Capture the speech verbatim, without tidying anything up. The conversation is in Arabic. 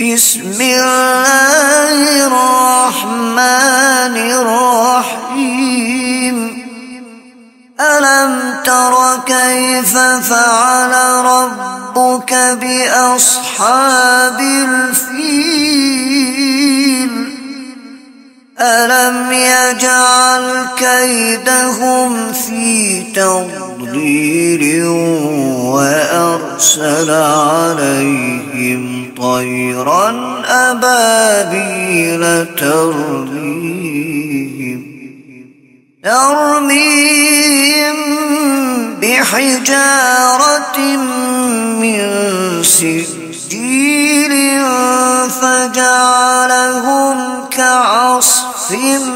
بسم الله الرحمن الرحيم ألم تر كيف فعل ربك بأصحاب الفيل ألم يجعل كيدهم في تضليل وأرسل عليهم طيرا أبابيل ترميهم ترميهم بحجارة من سجيل فجعلهم كعصف